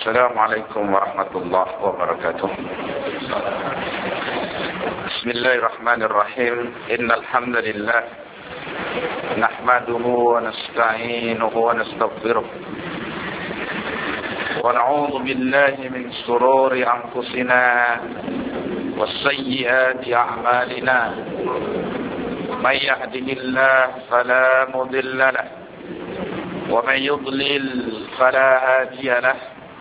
السلام عليكم ورحمة الله وبركاته. بسم الله الرحمن الرحيم. إن الحمد لله نحمده ونستعينه ونستغفره ونعوذ بالله من شرور أنفسنا وسيئات أعمالنا. من يهده الله فلا مضل له ومن يضلل فلا هادي له.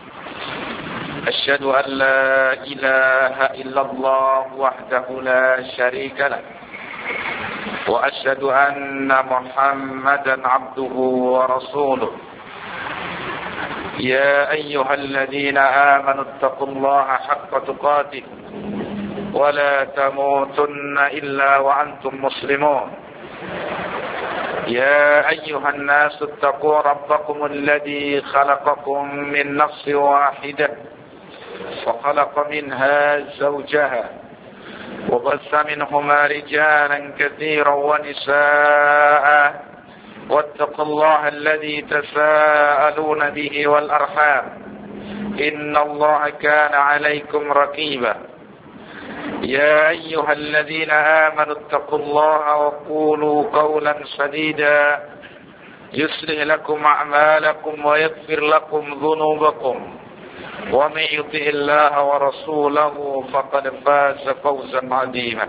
أشهد أن لا إله إلا الله وحده لا شريك له وأشهد أن محمدا عبده ورسوله. يا أيها الذين آمنوا اتقوا الله حق تقاته ولا تموتن إلا وأنتم مسلمون. يا أيها الناس اتقوا ربكم الذي خلقكم من نفس واحدة وخلق منها زوجها وبث منهما رجالا كثيرا ونساء واتقوا الله الذي تساءلون به والأرحام إن الله كان عليكم رقيبا. يا أيها الذين آمنوا اتقوا الله وقولوا قولا سديدا يصلح لكم أعمالكم ويغفر لكم ذنوبكم ومن يطع الله ورسوله فقد فاز فوزا عظيما.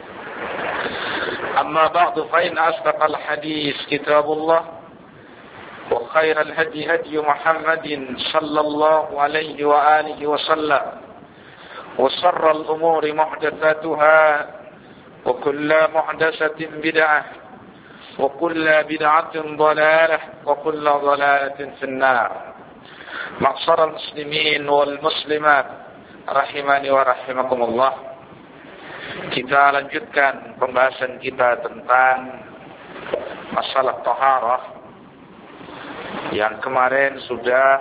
أما بعد فإن أصدق الحديث كتاب الله وخير الهدي هدي محمد صلى الله عليه وآله وسلم وشر الأمور محدثاتها وكل محدثة بدعة وكل بدعة ضلالة وكل ضلالة في النار. معشر المسلمين والmuslimat rahimani wa rahimakumullah. Kita lanjutkan pembahasan kita tentang masalah taharah yang kemarin sudah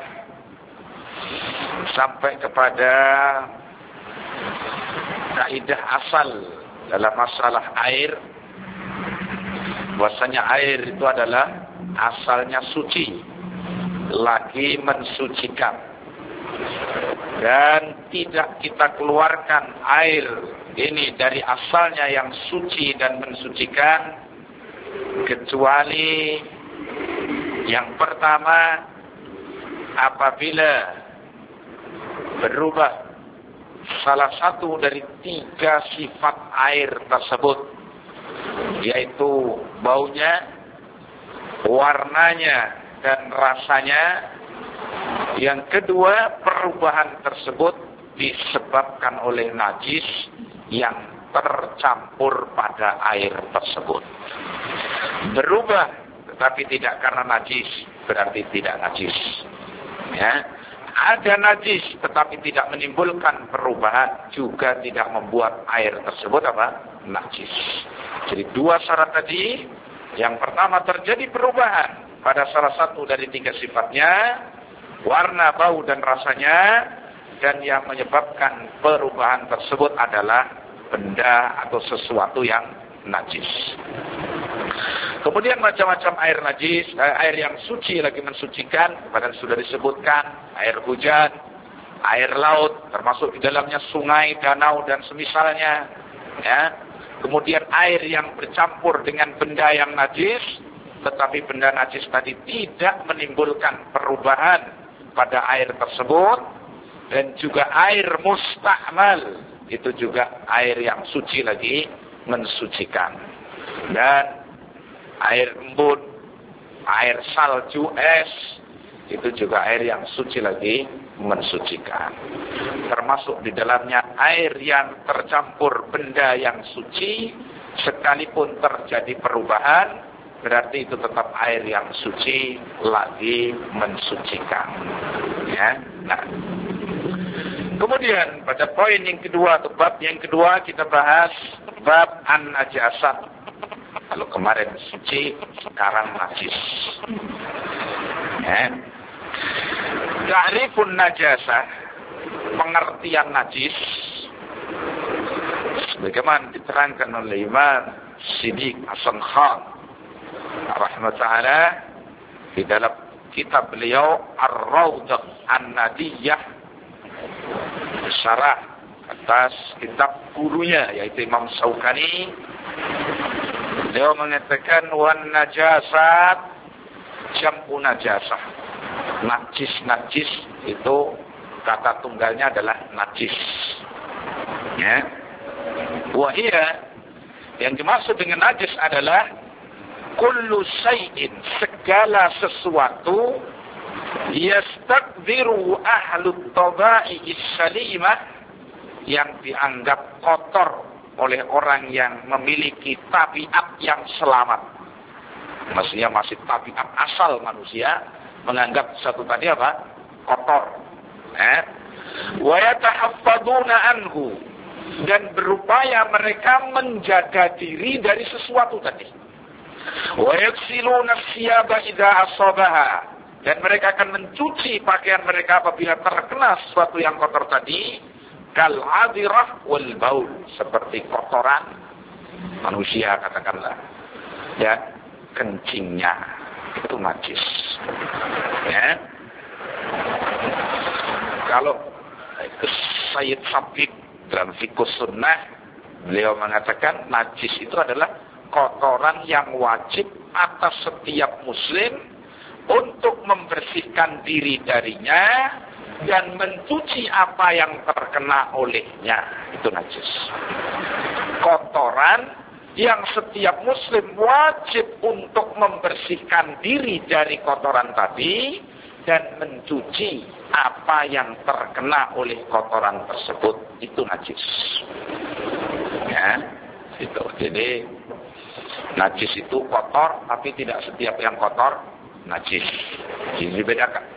sampai kepada kaidah asal dalam masalah air, bahwasanya air itu adalah asalnya suci, lagi mensucikan, dan tidak kita keluarkan air ini dari asalnya yang suci dan mensucikan kecuali yang pertama apabila berubah salah satu dari 3 sifat air tersebut, yaitu baunya, warnanya, dan rasanya. Yang kedua, perubahan tersebut disebabkan oleh najis yang tercampur pada air tersebut. Berubah tetapi tidak karena najis, berarti tidak najis. Ya. Ada najis tetapi tidak menimbulkan perubahan, juga tidak membuat air tersebut apa? Najis. Jadi 2 syarat tadi. Yang pertama, terjadi perubahan pada salah satu dari 3 sifatnya, warna, bau, dan rasanya. Dan yang menyebabkan perubahan tersebut adalah benda atau sesuatu yang najis. Kemudian macam-macam air najis, air yang suci lagi mensucikan, padahal sudah disebutkan air hujan, air laut, termasuk di dalamnya sungai, danau, dan semisalnya. Ya. Kemudian air yang bercampur dengan benda yang najis, tetapi benda najis tadi tidak menimbulkan perubahan pada air tersebut. Dan juga air mustakmal, itu juga air yang suci lagi mensucikan. Dan air embun, air salju, es, itu juga air yang suci lagi mensucikan. Termasuk di dalamnya air yang tercampur benda yang suci, sekalipun terjadi perubahan, berarti itu tetap air yang suci lagi mensucikan. Ya. Nah, kemudian pada poin yang kedua atau bab yang kedua kita bahas bab an-najasah. Kalau kemarin suci, sekarang najis. Ya. Ta'rifun najasah, pengertian najis, sebagaimana diterangkan oleh Imam Siddiq Hasan Khan rahimahullah di dalam kitab beliau Ar-Rawdah An-Nadiyah, syarah atas kitab gurunya yaitu Imam Syaukani. Beliau mengatakan wan najasat jam'u najasah. Najis itu kata tunggalnya adalah najis. Ya. Wahia, yang dimaksud dengan najis adalah kullu syai'in, segala sesuatu yastakbiru ahlut taba'i salimah, yang dianggap kotor oleh orang yang memiliki tabiat yang selamat. Maksudnya masih tabiat asal manusia menganggap satu tadi apa? Kotor. Wa yatahaffaduna anhu, dan berupaya mereka menjaga diri dari sesuatu tadi. Wa yaksiluna siyaba idza asabaha, dan mereka akan mencuci pakaian mereka apabila terkena sesuatu yang kotor tadi. Kal adirah wal baul, seperti kotoran manusia katakanlah, dan kencingnya itu najis. Ya. Kalau Sayyid Sabik dalam Fiqh Sunnah, beliau mengatakan najis itu adalah kotoran yang wajib atas setiap muslim untuk membersihkan diri darinya dan mencuci apa yang terkena olehnya. Itu najis. Kotoran yang setiap muslim wajib untuk membersihkan diri dari kotoran tadi dan mencuci apa yang terkena oleh kotoran tersebut. Itu najis. Ya, itu. Jadi najis itu kotor, tapi tidak setiap yang kotor najis. Jadi dibedakan.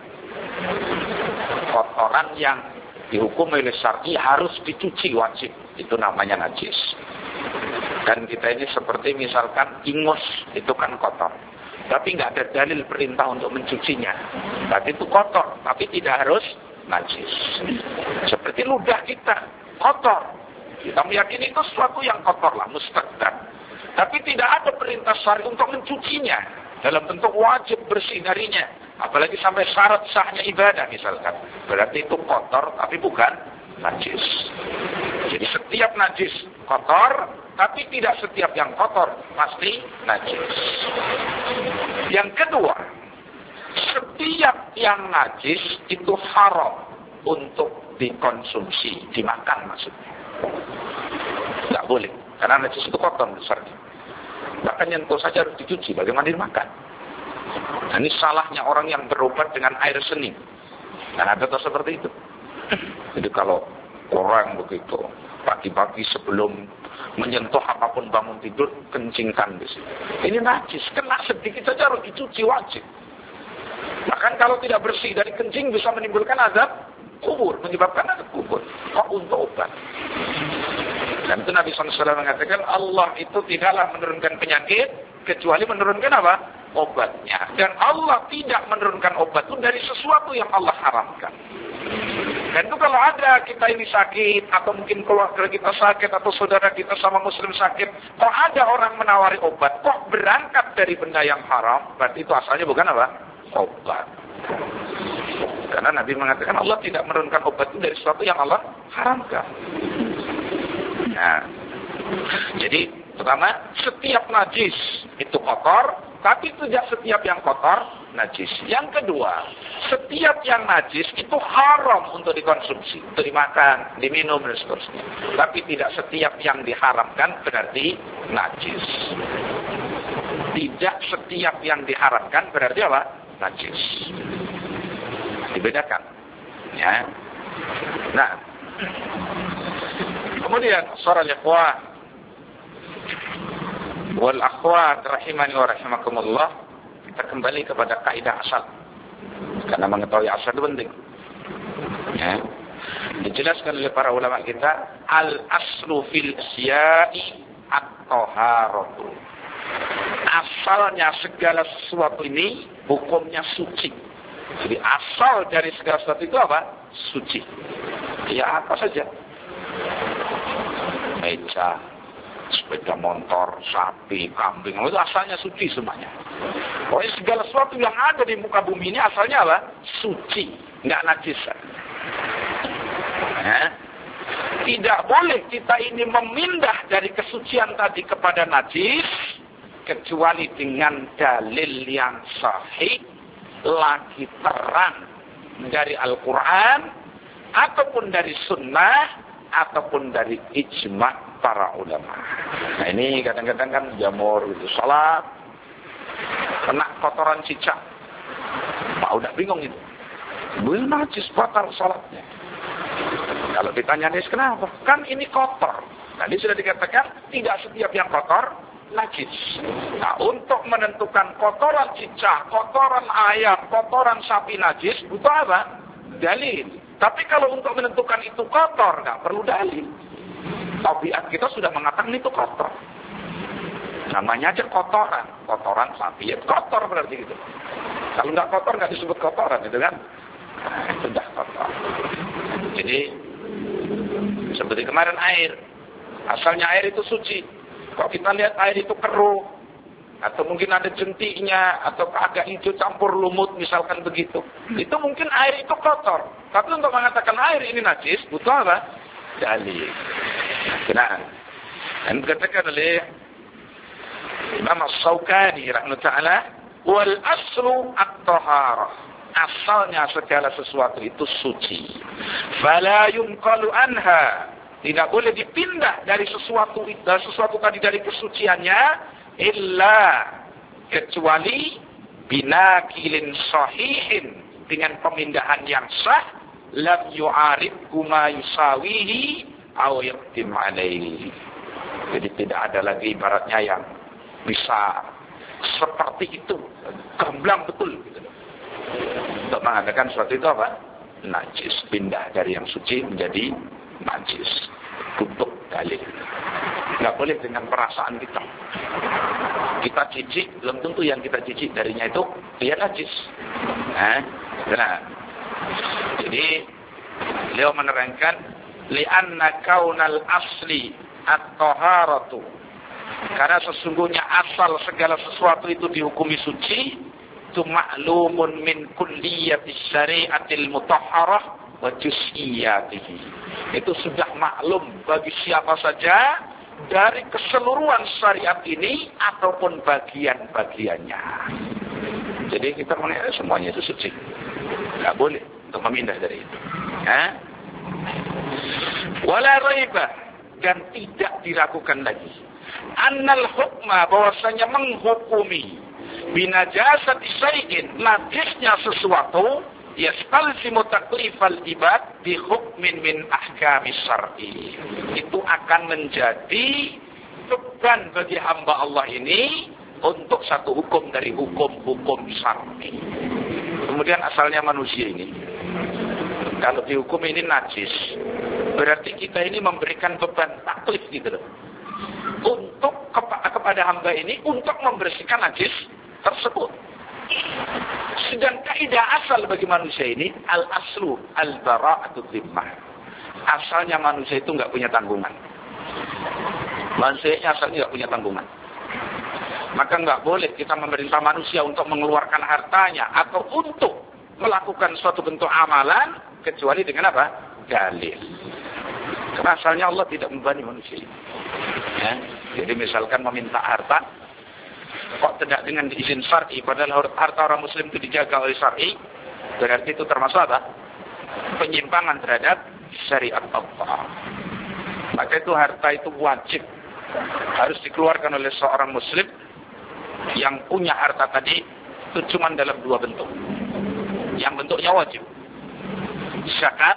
Kotoran yang dihukum oleh syar'i harus dicuci wajib, itu namanya najis. Dan kita ini seperti misalkan ingus, itu kan kotor, tapi nggak ada dalil perintah untuk mencucinya. Berarti itu kotor, tapi tidak harus najis. Seperti ludah kita kotor, kita meyakini itu sesuatu yang kotor lah, mustaqdar. Tapi tidak ada perintah syar'i untuk mencucinya dalam bentuk wajib bersih darinya. Apalagi sampai syarat sahnya ibadah misalkan. Berarti itu kotor tapi bukan najis. Jadi setiap najis kotor, tapi tidak setiap yang kotor pasti najis. Yang kedua, setiap yang najis itu haram untuk dikonsumsi, dimakan maksudnya. Tidak boleh, karena najis itu kotor besarnya. Bahkan nyentuh saja harus dicuci, bagaimana dimakan? Nah, ini salahnya orang yang berobat dengan air seni. Dan ada seperti itu. Jadi kalau orang begitu pagi-pagi sebelum menyentuh apapun bangun tidur, kencingkan di sini. Ini najis, kena sedikit saja harus dicuci wajib. Bahkan kalau tidak bersih dari kencing bisa menimbulkan azab kubur, menyebabkan azab kubur. Kok untuk obat? Dan itu Nabi SAW mengatakan Allah itu tidaklah menurunkan penyakit kecuali menurunkan apa? Obatnya. Dan Allah tidak menurunkan obat itu dari sesuatu yang Allah haramkan. Dan itu kalau ada kita ini sakit, atau mungkin keluarga kita sakit, atau saudara kita sama muslim sakit, kok ada orang menawari obat, kok berangkat dari benda yang haram, berarti itu asalnya bukan apa? Obat. Karena Nabi mengatakan Allah tidak menurunkan obat itu dari sesuatu yang Allah haramkan. Nah, jadi pertama, setiap najis itu kotor, tapi tidak setiap yang kotor najis. Yang kedua, setiap yang najis itu haram untuk dikonsumsi, untuk dimakan, diminum dan seterusnya. Tapi tidak setiap yang diharamkan berarti najis. Tidak setiap yang diharamkan berarti apa? Najis. Dibedakan. Ya. Nah, kemudian surah Al-Ikhwan wal akhwat rahimani wa rahimakumullah, kita kembali kepada kaidah asal. Karena mengetahui asal itu penting. Ya. Dijelaskan oleh para ulama kita, al-aslu fil asya'i at-taharatu. Asalnya segala sesuatu ini hukumnya suci. Jadi asal dari segala sesuatu itu apa? Suci. Ya apa saja. Meja, sepeda motor, sapi, kambing, itu asalnya suci semuanya. Pokoknya segala sesuatu yang ada di muka bumi ini asalnya apa? Suci. Enggak najis. Ya. Tidak boleh kita ini memindah dari kesucian tadi kepada najis, kecuali dengan dalil yang sahih, lagi terang dari Al-Quran, ataupun dari sunnah, ataupun dari ijma' para ulama. Nah ini kadang-kadang kan jamur itu salat, kena kotoran cicak. Pak udah bingung itu. Belum najis, batal salatnya. Kalau ditanya nih kenapa? Kan ini kotor. Tadi sudah dikatakan tidak setiap yang kotor najis. Nah, untuk menentukan kotoran cicak, kotoran ayam, kotoran sapi najis, butuh apa? Dalil. Tapi kalau untuk menentukan itu kotor, nggak perlu dalil. Tabiat kita sudah mengatakan itu kotor. Namanya aja kotoran. Kotoran sapi, ya kotor berarti gitu. Kalau nggak kotor, nggak disebut kotoran, gitu kan? Nah, itu sudah kotor. Jadi, seperti kemarin air. Asalnya air itu suci. Kalau kita lihat air itu keruh, atau mungkin ada jentiknya, atau agak hijau campur lumut, misalkan begitu. Itu mungkin air itu kotor. Tapi untuk mengatakan air ini najis, butuh apa? Dalil. Nah, dan dikatakan oleh Imam As-Sawqani rahimahullah ta'ala, wal aslu at-taharah. Asalnya segala sesuatu itu suci. Fala yunqalu anha. Tidak boleh dipindah dari sesuatu tadi dari kesuciannya, illa kecuali binakilin sahihin, dengan pemindahan yang sah, lam yu'arib ma yusawihi aw yaqdim alaihi. Jadi tidak ada lagi ibaratnya yang bisa seperti itu, gamblang betul gitu. Untuk mengatakan suatu itu apa? Najis, pindah dari yang suci menjadi najis. Tutup dalil. Nggak boleh dengan perasaan kita. Kita jijik, belum tentu yang kita jijik darinya itu dia najis. Nah, jadi beliau menerangkan, li'anna kaunal asli at-taharatu. Karena sesungguhnya asal segala sesuatu itu dihukumi suci, itu ma'lumun min kulliyati syari'atil mutahharah wa juz'iyatihi. Itu sudah maklum bagi siapa saja dari keseluruhan syariat ini ataupun bagian-bagiannya. Jadi kita menilai semuanya itu suci. Tidak boleh untuk memindah dari itu. Wala raiba, dan tidak diragukan lagi. Annal hukma, bahwasanya menghukumi binajasati syai'in, najisnya sesuatu, yastalzimu taklifal ibad bi hukmin min ahkami syar'i. Itu akan menjadi beban bagi hamba Allah ini untuk satu hukum dari hukum-hukum syar'i. Kemudian asalnya manusia ini, kalau dihukum ini najis, berarti kita ini memberikan beban taklif gitu loh, untuk kepada hamba ini untuk membersihkan najis tersebut. Sedang kaidah asal bagi manusia ini, al-aslu al-bara'atu dhimmah. Asalnya manusia itu nggak punya tanggungan. Manusia asalnya nggak punya tanggungan. Maka nggak boleh kita memerintah manusia untuk mengeluarkan hartanya atau untuk melakukan suatu bentuk amalan kecuali dengan apa? Dalil. Karena asalnya Allah tidak membebani manusia. Ya. Jadi misalkan meminta harta, kok tidak dengan izin syar'i, padahal harta orang muslim itu dijaga oleh syar'i, berarti itu termasuk apa? Penyimpangan terhadap syariat Allah. Maka itu harta itu wajib harus dikeluarkan oleh seorang muslim yang punya harta tadi itu cuma dalam dua bentuk. Yang bentuknya wajib, zakat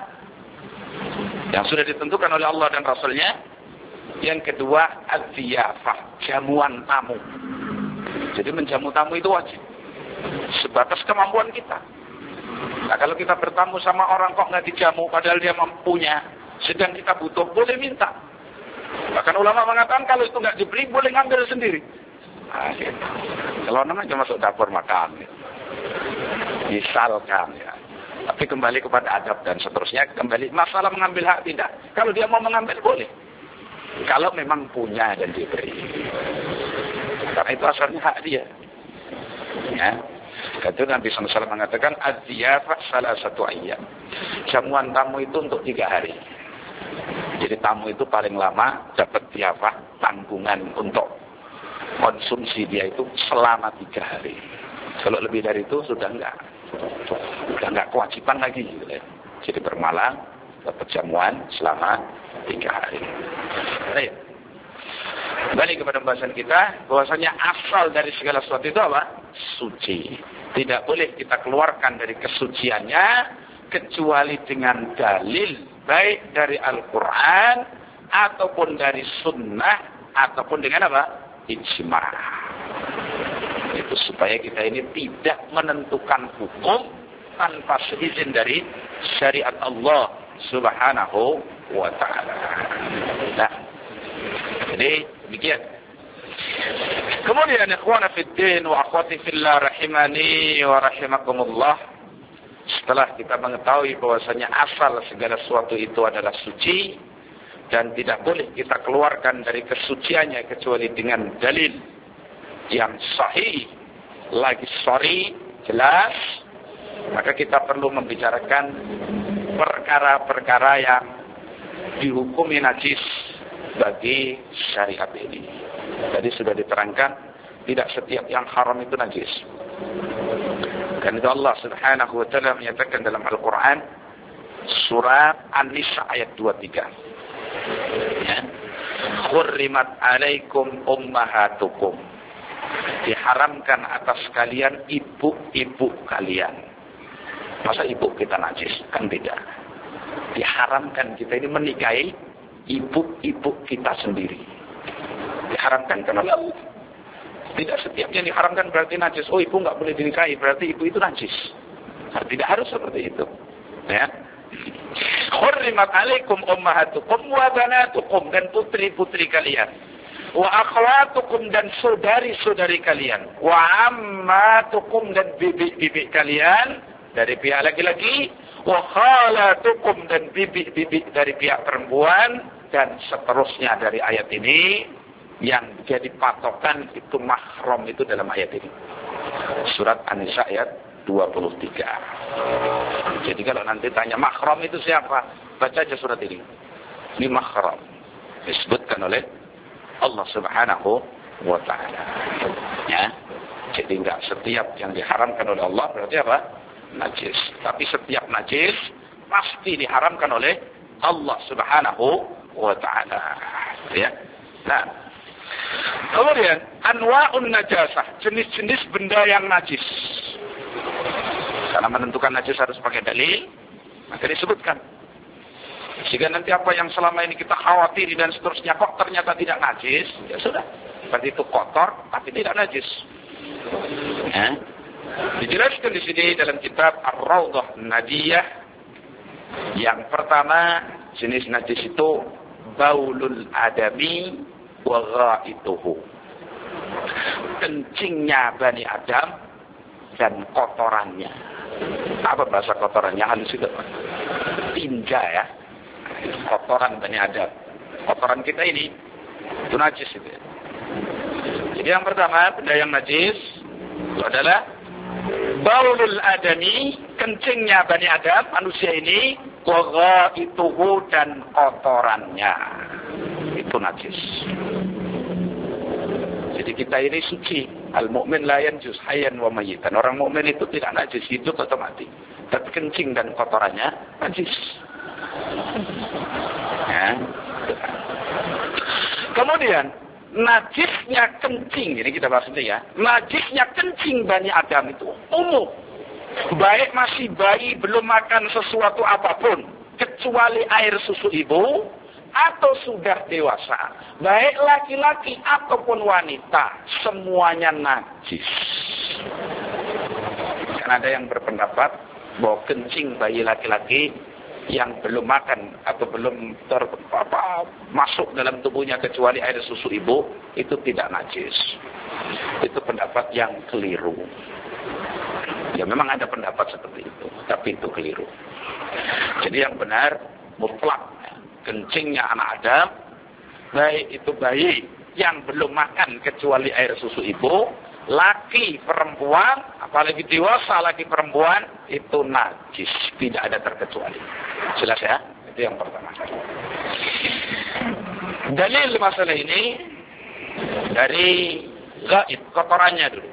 yang sudah ditentukan oleh Allah dan Rasulnya. Yang kedua, al-ziyafah, jamuan tamu. Jadi menjamu tamu itu wajib, sebatas kemampuan kita. Nah, kalau kita bertamu sama orang kok nggak dijamu, padahal dia mampunya, sedang kita butuh, boleh minta. Bahkan ulama mengatakan kalau itu nggak diberi, boleh ngambil sendiri. Nah, gitu. Kalau orang aja masuk dapur makan, gitu. Misalkan ya. Tapi kembali kepada adab dan seterusnya, kembali masalah mengambil hak tidak. Kalau dia mau mengambil boleh. Kalau memang punya dan diberi. Karena itu asalnya hak dia. Ya. Itu Nabi SAW mengatakan az-ziyafah salah satu ayyam. Jamuan tamu itu untuk 3 hari. Jadi tamu itu paling lama dapat ziyafah, tanggungan untuk konsumsi dia itu selama 3 hari. Kalau lebih dari itu sudah enggak kewajiban lagi gitu ya. Jadi bermalam dapat jamuan selama 3 hari. Baik. Kembali kepada pembahasan kita, bahwasanya asal dari segala sesuatu itu apa? Suci. Tidak boleh kita keluarkan dari kesuciannya kecuali dengan dalil, baik dari Al-Quran ataupun dari Sunnah ataupun dengan apa? Ijma'. Itu supaya kita ini tidak menentukan hukum tanpa seizin dari syariat Allah Subhanahu wa ta'ala. Nah, jadi demikian. Kemudian ikhwana fiddin wa akhwati fillah rahimani wa rahimakumullah. Setelah kita mengetahui bahwasanya asal segala sesuatu itu adalah suci dan tidak boleh kita keluarkan dari kesuciannya kecuali dengan dalil yang sahih, lagi sorry, jelas, maka kita perlu membicarakan perkara-perkara yang dihukumi najis bagi syariat ini. Tadi sudah diterangkan, tidak setiap yang haram itu najis. Karena itu Allah Subhanahu wa ta'ala menyatakan dalam Al-Quran surat An-Nisa ayat 23. Ya. Khurrimat alaikum ummahatukum. Diharamkan atas kalian ibu-ibu kalian. Masa ibu kita najis? Kan tidak. Diharamkan kita ini menikahi ibu-ibu kita sendiri. Diharamkan karena Allah. Tidak setiap yang diharamkan berarti najis. Oh, ibu nggak boleh dinikahi, berarti ibu itu najis. Nah, tidak harus seperti itu. Ya. Khurrimat alaikum ummahatukum wa banatukum, dan putri-putri kalian. Wa akhwatukum, dan saudari-saudari kalian. Wa ammatukum, dan bibi-bibi kalian dari pihak laki-laki. Wa khalatukum, dan bibi-bibi dari pihak perempuan, dan seterusnya dari ayat ini. Yang jadi patokan itu mahram itu dalam ayat ini. Surat An-Nisa ayat 23. Jadi kalau nanti tanya mahram itu siapa? Baca aja surat ini. Ini mahram. Disebutkan oleh Allah Subhanahu wa ta'ala. Ya. Jadi enggak setiap yang diharamkan oleh Allah berarti apa? Najis. Tapi setiap najis pasti diharamkan oleh Allah Subhanahu wa ta'ala. Ya. Nah, kemudian anwa'un najasah, jenis-jenis benda yang najis. Karena menentukan najis harus pakai dalil, maka disebutkan. Sehingga nanti apa yang selama ini kita khawatiri dan seterusnya kok ternyata tidak najis, ya sudah. Berarti itu kotor tapi tidak najis. Ya. Dijelaskan di sini dalam kitab Ar-Rawdah Nadiyah. Yang pertama jenis najis itu baulul adami wa gha'ituhu. Kencingnya Bani Adam dan kotorannya. Apa bahasa kotorannya? Halus itu. Tinja ya. Kotoran Bani Adam. Kotoran kita ini itu najis itu. Jadi yang pertama benda yang najis itu adalah baulul adami, kencingnya Bani Adam, manusia ini, wa gha'ituhu, dan kotorannya. Itu najis. Jadi kita ini suci. Al-mu'min la yanjus hayyan wa mayyitan. Orang mukmin itu tidak najis, hidup atau mati. Tapi kencing dan kotorannya najis. Ya. Kemudian najisnya kencing, ini kita bahas nanti ya. Najisnya kencing Bani Adam itu umum. Baik masih bayi belum makan sesuatu apapun kecuali air susu ibu, atau sudah dewasa, baik laki-laki ataupun wanita, semuanya najis. Karena ada yang berpendapat bahwa kencing bayi laki-laki yang belum makan atau belum masuk dalam tubuhnya kecuali air susu ibu itu tidak najis. Itu pendapat yang keliru. Ya memang ada pendapat seperti itu, tapi itu keliru. Jadi yang benar mutlak kencingnya anak Adam, baik itu bayi yang belum makan kecuali air susu ibu, laki perempuan, apalagi dewasa laki perempuan, itu najis. Tidak ada terkecuali. Jelas ya? Itu yang pertama. Dalil masalah ini dari gaib, kotorannya dulu.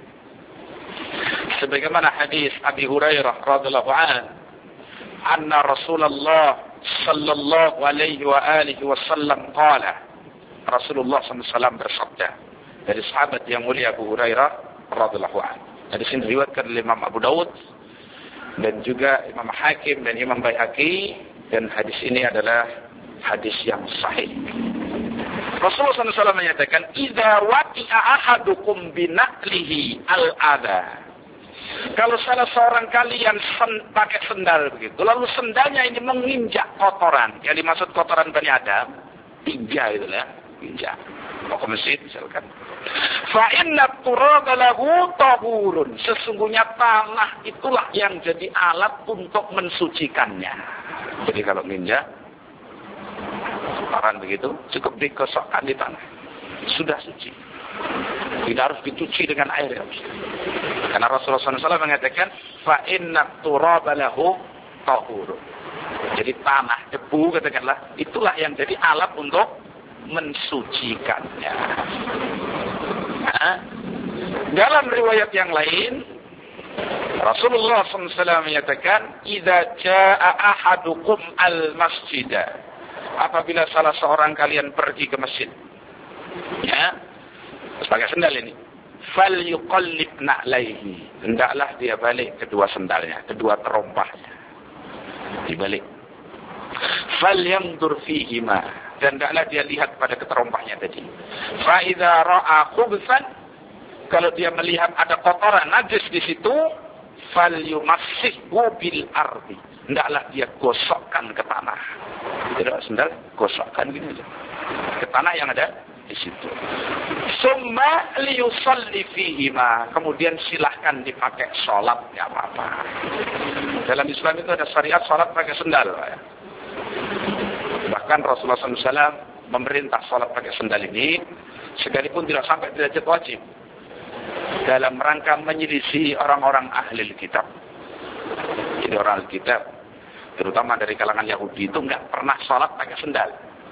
Sebagaimana hadis Abi Hurairah radhiyallahu anhu, anna Rasulullah sallallahu alaihi wa alihi wasallam qala, Rasulullah SAW bersabda, dari sahabat yang mulia Abu Hurairah radhiyallahu anhu. Hadis ini diriwayatkan oleh Imam Abu Dawud dan juga Imam Hakim dan Imam Baihaqi, dan hadis ini adalah hadis yang sahih. Rasulullah SAW menyatakan, "Idza waqi'a ahadukum binaqlihi al-adha." Kalau salah seorang kalian pakai sendal begitu, lalu sendalnya ini menginjak kotoran, yang dimaksud kotoran Bani Adam, tinja itu lah, tinja. Mau ke masjid misalkan. Fa inna turaba lahu tahurun. Sesungguhnya tanah itulah yang jadi alat untuk mensucikannya. Jadi kalau ninja kotoran begitu, cukup digosokkan di tanah, sudah suci. Tidak harus dicuci dengan air ya. Karena Rasulullah SAW mengatakan, fa inna turaba lahu tahurun. Jadi tanah, debu katakanlah, itulah yang jadi alat untuk mensucikannya. Nah, dalam riwayat yang lain, Rasulullah SAW menyatakan, "Idza jaa ahadukum al-masjidah." Apabila salah seorang kalian pergi ke masjid, ya, pakai sendal ini, fal yuqallib na'laihi. Hendaklah dia balik kedua sendalnya, kedua terompahnya. Dibalik. Fal yanzur fihima. Dan hendaklah dia lihat pada keterompahnya tadi. Fa idza ra'a khubsan, kalau dia melihat ada kotoran najis di situ, fal yumassihhu bil ardi. Hendaklah dia gosokkan ke tanah. Tidak sendal, gosokkan gini aja. Ke tanah yang ada di situ. Summa liyusalli fihima. Kemudian silahkan dipakai sholat, ya apa-apa. Dalam Islam itu ada syariat sholat pakai sendal. Ya. Bahkan Rasulullah SAW memerintah sholat pakai sendal ini, sekalipun tidak sampai derajat wajib, dalam rangka menyelisih orang-orang ahli kitab. Jadi orang ahli kitab, terutama dari kalangan Yahudi, itu nggak pernah sholat pakai sendal.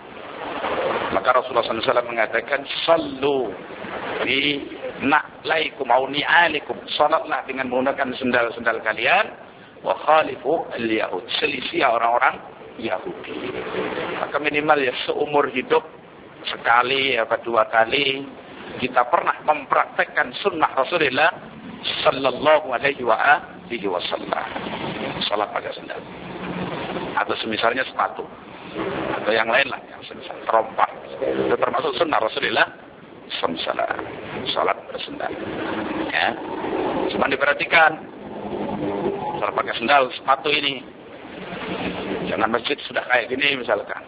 Maka Rasulullah SAW mengatakan, "Sallu bi na'laikum au ni'alikum." Salatlah dengan menggunakan sendal-sendal kalian. Wa khalifu al-yahud. Selisih orang-orang Yahudi. Maka minimal ya seumur hidup sekali atau dua kali kita pernah mempraktekkan sunnah Rasulullah sallallahu alaihi wasallam. Salat pakai sendal. Atau semisalnya sepatu. Atau yang lain lah, yang semisal terompah. Itu termasuk sunnah Rasulullah sallallahu. Salat bersendal. Ya. Cuma diperhatikan, kalau pakai sendal, sepatu ini, jangan masjid sudah kayak gini misalkan.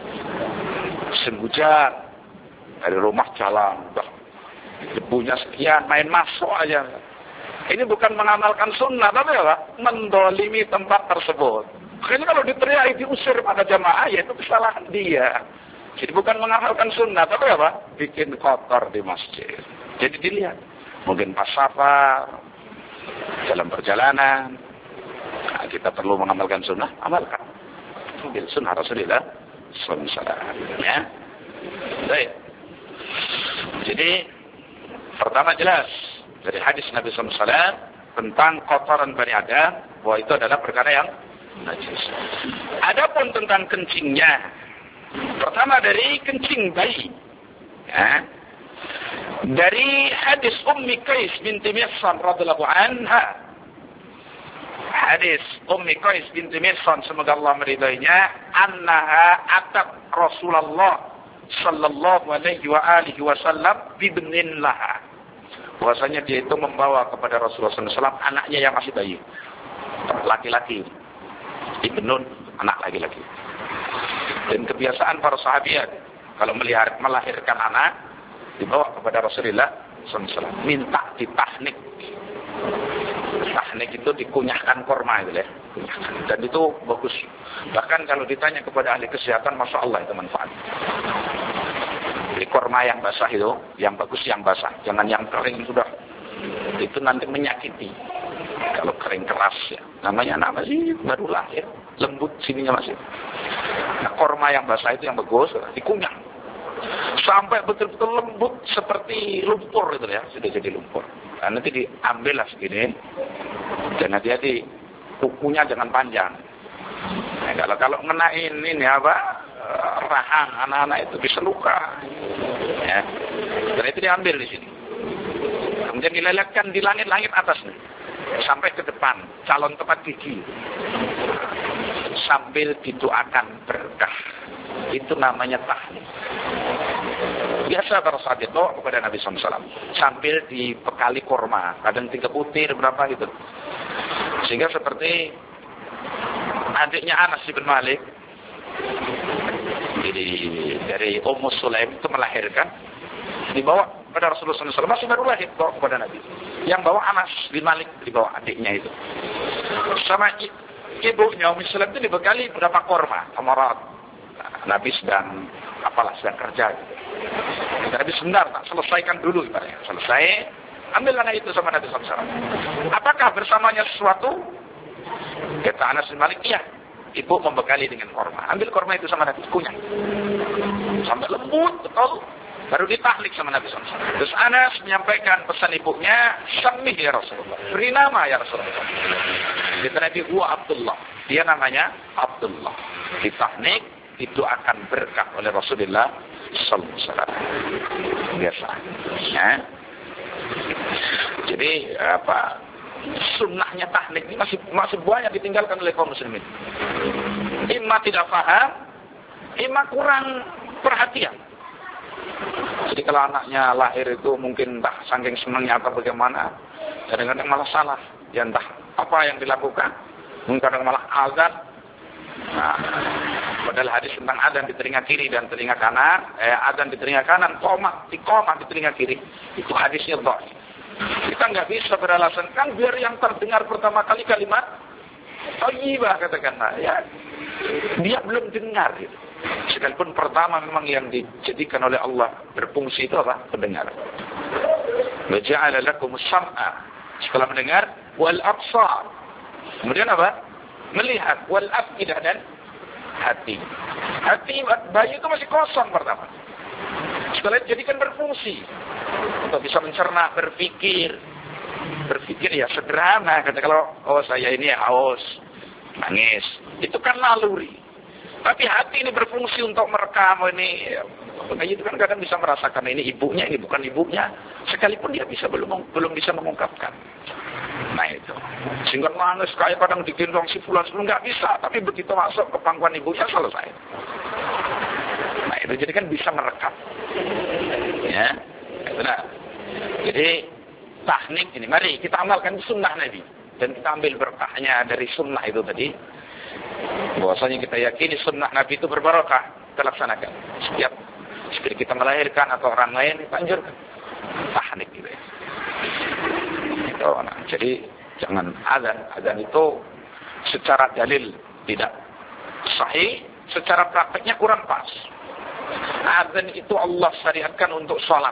Musim hujan, dari rumah jalan, debunya sekian, main masuk aja. Ini bukan mengamalkan sunnah, tapi apa? Mendolimi tempat tersebut. Makanya kalau diteriaki diusir pada jamaah, ya itu kesalahan dia. Jadi bukan mengamalkan sunnah, tapi apa? Bikin kotor di masjid. Jadi dilihat. Mungkin pas safar, dalam perjalanan, nah, kita perlu mengamalkan sunnah, amalkan. Ambil sunnah Rasulullah SAW. Ya. Baik. Jadi, pertama jelas, dari hadis Nabi SAW, tentang kotoran Bani Adam, bahwa itu adalah perkara yang najis. Adapun tentang kencingnya, pertama dari kencing bayi. Ya. Dari hadis Ummi Qais binti Mihsan radhiyallahu anha. Hadis Ummi Qais binti Mihsan, semoga Allah meridainya, annaha atat Rasulullah sallallahu alaihi wa alihi wasallam bibnin laha. Bahwasanya dia itu membawa kepada Rasulullah SAW anaknya yang masih bayi, laki-laki. Ibnun, anak laki-laki. Dan kebiasaan para sahabat kalau melahirkan anak dibawa kepada Rasulullah SAW, minta ditahnik. Tahnik itu dikunyahkan korma itu ya. Dan itu bagus. Bahkan kalau ditanya kepada ahli kesehatan, Masya Allah itu manfaat. Jadi korma yang basah itu, yang bagus yang basah. Jangan yang kering sudah Itu nanti menyakiti. Kalau kering keras ya. Namanya anak masih baru lahir. Lembut sininya masih. Nah, korma yang basah itu yang bagus, dikunyah. Sampai betul-betul lembut seperti lumpur gitu ya. Sudah jadi lumpur. Nah, nanti diambil lah segini. Dan hati-hati. Kukunya jangan panjang. Nah, kalau ngenain ini rahang anak-anak itu bisa luka. Ya. Dan itu diambil di sini. Kemudian dilelehkan di langit-langit atas nih. Sampai ke depan, calon tempat gigi. Sambil didoakan berkah. Itu namanya tahnik. Biasa para sahabat itu kepada Nabi SAW. Sambil dibekali korma. Kadang 3 butir berapa gitu. Sehingga seperti adiknya Anas bin Malik. Jadi dari Ummu Sulaim itu melahirkan. Dibawa pada Rasulullah SAW. Masih baru lahir bawa kepada Nabi. Yang bawa Anas bin Malik. Dibawa adiknya itu. Sama ibunya Ummu Sulaim itu dibekali berapa korma. Amarat. Nabi sedang kerja. Nabi sebentar, tak selesaikan dulu ibaratnya. Selesai, ambil anak itu sama Nabi SAW. Apakah bersamanya sesuatu? Kata Anas bin Malik, iya. Ibu membekali dengan korma. Ambil korma itu sama Nabi, kunyah. Sampai lembut, betul. Baru ditahlik sama Nabi SAW. Terus Anas menyampaikan pesan ibunya, Samih ya Rasulullah. Beri nama ya Rasulullah. Kata Nabi, Abdullah. Dia namanya Abdullah. Ditahlik, itu akan berkah oleh Rasulullah sallallahu alaihi wasallam. Biasa. Ya. Jadi sunnahnya tahnik ini masih banyak ditinggalkan oleh kaum muslimin. Imma tidak paham, imma kurang perhatian. Jadi kalau anaknya lahir itu mungkin entah saking senangnya atau bagaimana, kadang-kadang malah salah. Ya entah apa yang dilakukan, mungkin kadang malah azan. Nah, padahal hadis tentang adzan di telinga kiri dan telinga kanan, adzan di telinga kanan, iqamah di telinga kiri, itu hadisnya dhaif. Kita nggak bisa beralasan kan biar yang terdengar pertama kali kalimat thayyibah katakanlah, ya dia belum dengar gitu. Sekalipun pertama memang yang dijadikan oleh Allah berfungsi itu apa? Pendengar. Wa ja'ala lakumus sam'a, setelah mendengar, wal absar. Kemudian apa? Melihat, wal afidah, dan hati. Hati bayi itu masih kosong pertama. Setelah itu jadikan berfungsi untuk bisa mencerna, berpikir ya sederhana. Kata kalau saya ini haus, nangis, itu kan naluri. Tapi hati ini berfungsi untuk merekam ini. Bayi itu kan kadang bisa merasakan ini ibunya, ini bukan ibunya. Sekalipun dia belum bisa mengungkapkan. Nah itu. Sehingga nangis kayak kadang digendong si fulan nggak bisa. Tapi begitu masuk ke pangkuan ibunya selesai. Nah itu jadi kan bisa merekam. Ya. Nah, jadi tahnik ini. Mari kita amalkan sunnah Nabi. Dan kita ambil berkahnya dari sunnah itu tadi. Bahwasanya kita yakini sunnah Nabi itu berbarokah. Kita laksanakan. Setiap kita melahirkan atau orang lain kita anjurkan. Tahnik gitu ya. Nah, jadi jangan adzan itu secara dalil tidak sahih, secara prakteknya kurang pas. Adzan itu Allah syariatkan untuk sholat.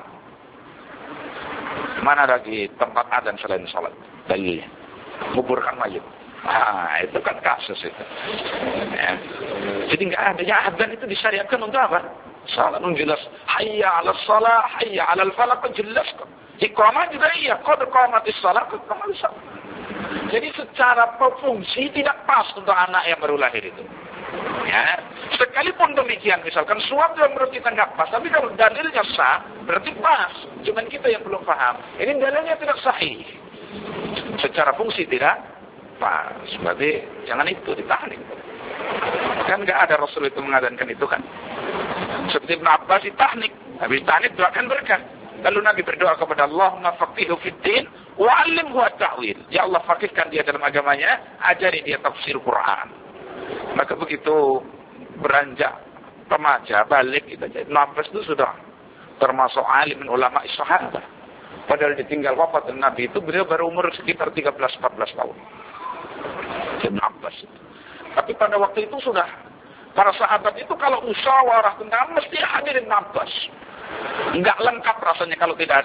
Mana lagi tempat adzan selain sholat? Dalilnya kuburkan mayit. Nah, itu kan kasus itu. Ya. Jadi nggak ada adzan itu disyariatkan untuk apa? Sholat jelas. Hayya 'alas shalah, hayya 'alal falah, jelas kok. Iqamah juga iya, qad qamatis shalah, qad qamatis shalah. Jadi secara fungsi tidak pas untuk anak yang baru lahir itu. Ya, sekalipun demikian misalkan suap yang menurut kita nggak pas, tapi kalau dalilnya sah berarti pas. Cuman kita yang belum paham. Ini dalilnya tidak sahih. Secara fungsi tidak pas. Berarti jangan itu ditahnik. Kan nggak ada Rasul itu mengadankan itu kan. Seperti Ibn Abbas ditahnik. Habis tahnik doakan berkah. Lalu Nabi berdoa kepada Allahumma faqihu fiddin wa 'allimhu at-ta'wil. Ya Allah faqihkan dia dalam agamanya, ajari dia tafsir Quran. Maka begitu beranjak remaja balik itu Ibn Abbas itu sudah termasuk alim ulama sahabat. Padahal ditinggal wafat Nabi itu beliau baru umur sekitar 13-14 tahun. Ibn Abbas itu. Tapi pada waktu itu sudah para sahabat itu kalau musyawarah tentang mesti hadir Ibn Abbas. Enggak lengkap rasanya kalau tidak ada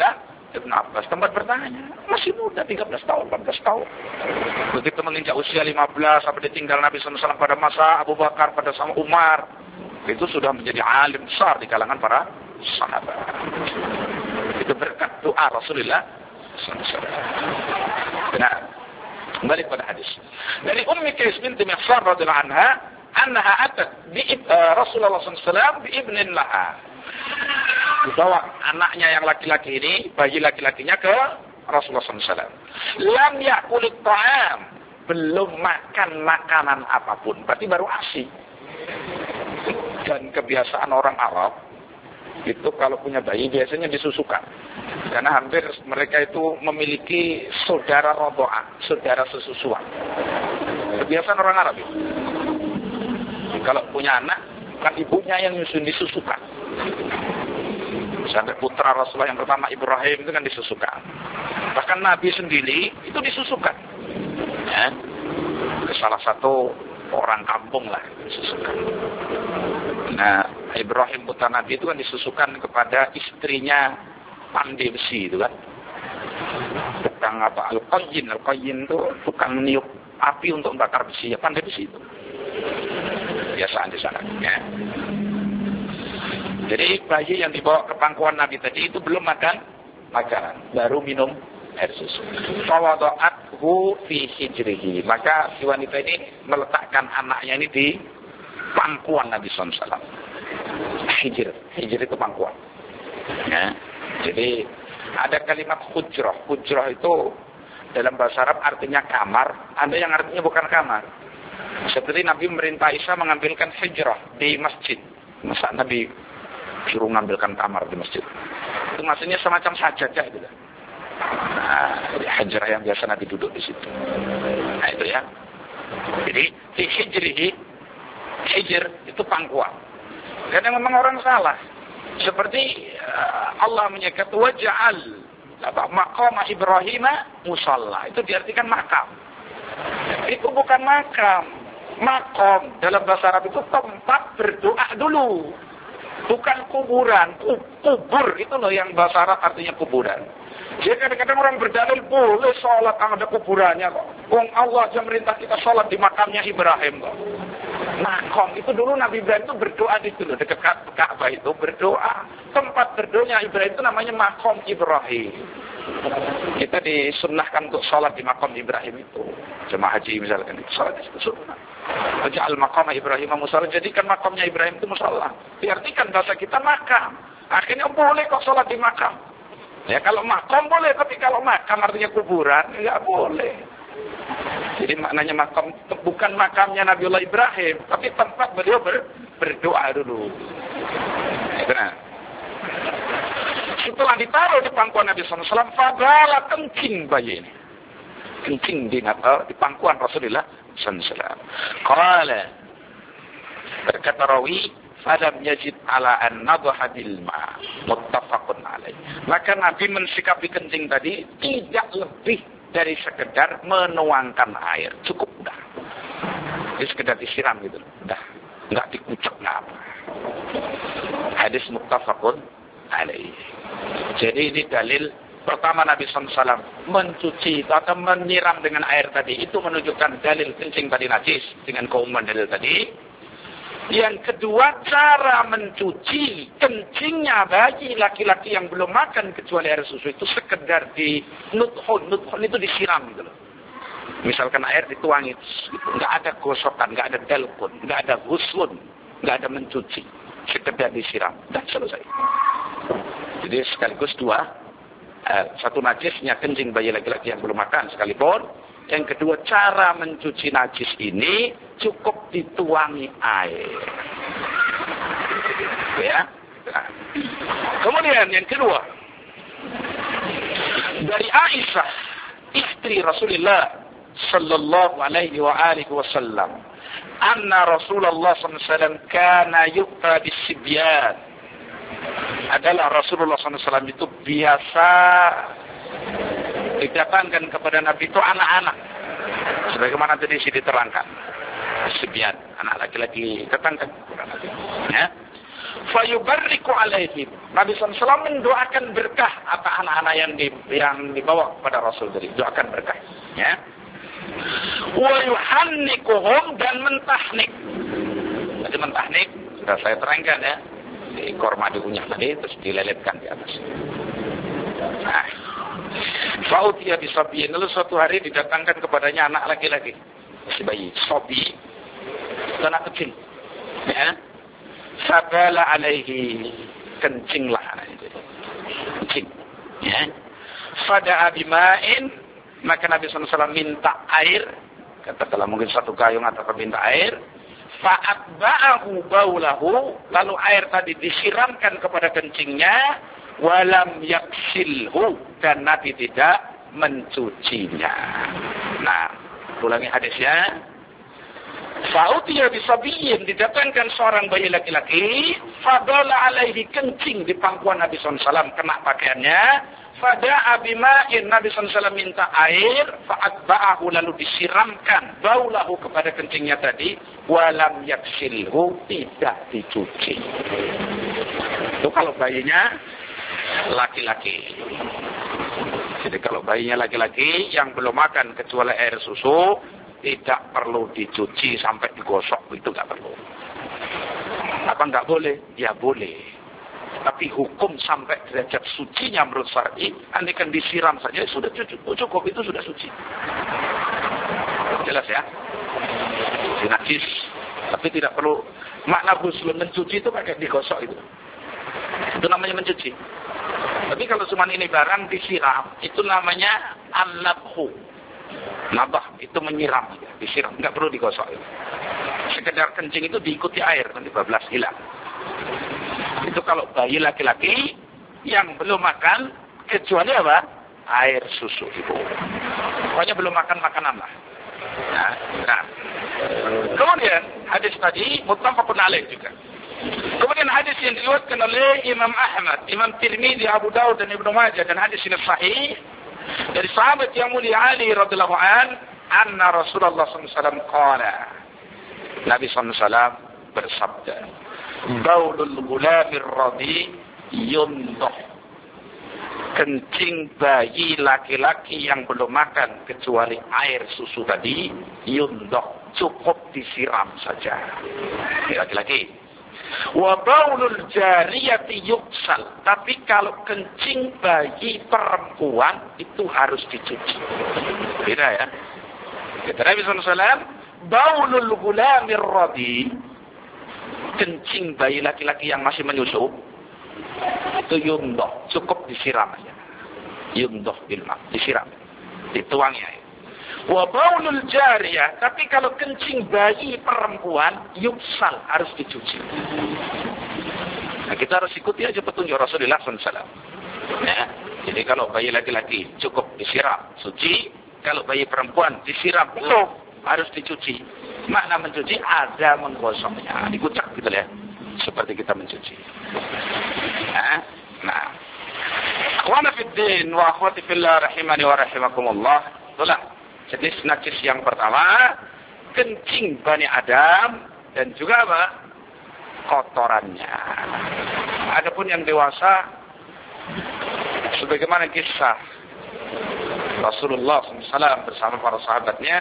Ibn Abbas tempat bertanya. Masih muda, 13 tahun, 14 tahun. Begitu menginjak usia 15, sampai ditinggal Nabi SAW pada masa Abu Bakar, pada sama Umar. Itu sudah menjadi alim besar di kalangan para sahabat. Itu berkat doa Rasulullah SAW. Nah, kembali pada hadis. Dari Ummi Qais binti Mihsan radhiyallahu anha, annaha atat bi Rasulullah SAW bi ibnin laha. Dibawa anaknya yang laki-laki ini, bayi laki-lakinya ke Rasulullah SAW. Lam yakulit ta'am, belum makan makanan apapun, berarti baru ASI. Dan kebiasaan orang Arab itu kalau punya bayi biasanya disusukan, karena hampir mereka itu memiliki saudara rodoa, saudara sesusuan. Kebiasaan orang Arab itu. Kalau punya anak, kan ibunya yang nyusun, disusukan. Sampai putra Rasulullah yang pertama Ibrahim itu kan disusukan. Bahkan Nabi sendiri itu disusukan. Ya. Ke salah satu orang kampung lah disusukan. Nah, Ibrahim putra Nabi itu kan disusukan kepada istrinya pandai besi itu kan. Tukang apa? Al-Qayyin itu tukang niup api untuk membakar besi, ya pandai besi itu. Biasaan di sana. Ya. Jadi bayi yang dibawa ke pangkuan Nabi tadi itu belum makan makanan, baru minum air susu. Fawada'athu fi hijrihi. Maka si wanita ini meletakkan anaknya ini di pangkuan Nabi SAW. Hijr itu pangkuan. Ya. Jadi ada kalimat hujrah. Hujrah itu dalam bahasa Arab artinya kamar, ada yang artinya bukan kamar. Seperti Nabi merintah Isa mengambilkan hijrah di masjid. Masa Nabi suruh mengambilkan kamar di masjid? Itu maksudnya semacam sajadah gitu. Nah, hijrah yang biasa Nabi duduk di situ. Nah itu ya. Jadi di hijrihi, hijr itu pangkuan. Karena memang orang salah. Seperti Allah menyebut waj'al maqam Ibrahim musalla. Itu diartikan makam. Itu bukan makam. Makom dalam bahasa Arab itu tempat berdoa dulu. Bukan kuburan. Kubur itu loh yang bahasa Arab artinya kuburan. Jadi kadang-kadang orang berdalil boleh sholat ada kuburannya kok. Wong Allah aja merintah kita sholat di makamnya Ibrahim kok. Makom itu dulu Nabi Ibrahim itu berdoa di situ, dekat Ka'bah itu berdoa. Tempat berdoanya Ibrahim itu namanya makom Ibrahim. Kita disunnahkan untuk sholat di makom Ibrahim itu. Jemaah haji misalkan itu sholat di situ sunnah. Waj'al maqam Ibrahim musalla, jadikan makamnya Ibrahim itu musalla. Diartikan bahasa kita makam. Akhirnya boleh kok sholat di makam. Ya kalau makam boleh, tapi kalau makam artinya kuburan, enggak boleh. Jadi maknanya makam bukan makamnya Nabiullah Ibrahim, tapi tempat beliau berdoa dulu. Nah, setelah ditaruh di pangkuan Nabi SAW, fadala kencing bayi ini. Kencing di pangkuan Rasulullah SAW. Qala, berkata rawi, falam yajid ala an nadha bil ma, muttafaqun alaih. Maka Nabi mensikapi kencing tadi tidak lebih dari sekedar menuangkan air, cukup udah. Jadi sekedar disiram gitu, udah, enggak dikucek enggak apa. Hadis muttafaqun alaih. Jadi ini dalil pertama Nabi SAW mencuci atau menyiram dengan air tadi itu menunjukkan dalil kencing tadi najis dengan keumuman dalil tadi. Yang kedua, cara mencuci kencingnya bagi laki-laki yang belum makan kecuali air susu itu sekedar di nuthun itu disiram gitu loh. Misalkan air dituangi, gitu. Nggak ada gosokan, nggak ada dalkun, nggak ada guslun, nggak ada mencuci, sekedar disiram dan selesai. Jadi sekaligus dua, satu najisnya kencing bayi laki-laki yang belum makan sekalipun. Yang kedua, cara mencuci najis ini cukup dituangi air. Ya. Nah. Kemudian yang kedua, dari Aisyah, istri Rasulullah sallallahu alaihi wa alihi wasallam, anna Rasulullah sallallahu alaihi wasallam kana yu'ta bis-sibyan. Adalah Rasulullah sallallahu alaihi wasallam itu biasa didatangkan kepada Nabi itu anak-anak. Sebagaimana tadi diterangkan. Sibyan, anak laki-laki datangkan kepada Nabi. Ya. Fayubarriku alaihim. Nabi SAW mendoakan berkah atas anak-anak yang dibawa kepada Rasul dari. Doakan berkah. Ya. Wa yuhannikuhum, dan mentahnik. Jadi mentahnik sudah saya terangkan ya. Di korma dikunyah tadi terus dilelitkan di atas. Nah. Fa'utiya bisabiyin. Lalu suatu hari didatangkan kepadanya anak laki-laki. Masih bayi. Sobi. Anak kecil. Ya. Sabala alaihi. Kencinglah anak itu. Kencing. Ya. Fada'a bima'in. Maka Nabi SAW minta air. Katakanlah mungkin satu gayung atau minta air. Fa'atba'ahu baulahu. Lalu air tadi disiramkan kepada kencingnya. Walam yaksilhu, dan Nabi tidak mencucinya. Nah, ulangi hadisnya. Fa'utiya bisabiyin, didatangkan seorang bayi laki-laki. Fadala alaihi, kencing di pangkuan Nabi SAW, kena pakaiannya. Fada'a bima'in, Nabi SAW minta air. Fa'atba'ahu, lalu disiramkan baulahu kepada kencingnya tadi. Walam yaksilhu, tidak dicuci. Itu kalau bayinya laki-laki. Jadi kalau bayinya laki-laki yang belum makan kecuali air susu, tidak perlu dicuci sampai digosok, itu nggak perlu. Apa nggak boleh? Ya boleh. Tapi hukum sampai derajat sucinya menurut syar'i, andaikan disiram saja sudah cukup, itu sudah suci. Jelas ya? Najis, tapi tidak perlu. Makna ghusl mencuci itu pakai digosok itu. Itu namanya mencuci. Tapi kalau cuma ini barang disiram, itu namanya an-nabhu. Nabah, itu menyiram. Disiram, nggak perlu digosok. Sekedar kencing itu diikuti air, nanti bablas hilang. Itu kalau bayi laki-laki yang belum makan, kecuali apa? Air susu itu. Pokoknya belum makan makanan lah. Nah. Kemudian, hadis tadi, muttafaqun alaih juga. Kemudian hadis yang diriwayatkan oleh Imam Ahmad, Imam Tirmidzi, Abu Daud dan Ibnu Majah, dan hadis ini sahih dari sahabat yang mulia Ali radhiyallahu an, anna Rasulullah SAW qala. Nabi SAW bersabda, baulul gulamir radhi yundah. Kencing bayi laki-laki yang belum makan kecuali air susu tadi yundah, cukup disiram saja. Laki-laki. Wa baulul jariyati yuksal. Tapi kalau kencing bayi perempuan itu harus dicuci. Beda ya. Kata Nabi SAW, baulul gulamir radhi, kencing bayi laki-laki yang masih menyusu, itu yundoh, cukup disiram aja. Yundoh bilma, disiram, dituangnya. Wa baulul jariyah, tapi kalau kencing bayi perempuan yuksal, harus dicuci. Nah, kita harus ikuti aja petunjuk Rasulullah SAW. Ya, jadi kalau bayi laki-laki cukup disiram, suci. Kalau bayi perempuan disiram, belum, harus dicuci. Makna mencuci ada menggosoknya, dikucak gitu ya, seperti kita mencuci. Nah, akhwana fid din wa akhwati fillah rahimani wa rahimakumullah. Itulah jenis najis yang pertama, kencing Bani Adam, dan juga apa? Kotorannya. Adapun yang dewasa, sebagaimana kisah Rasulullah SAW bersama para sahabatnya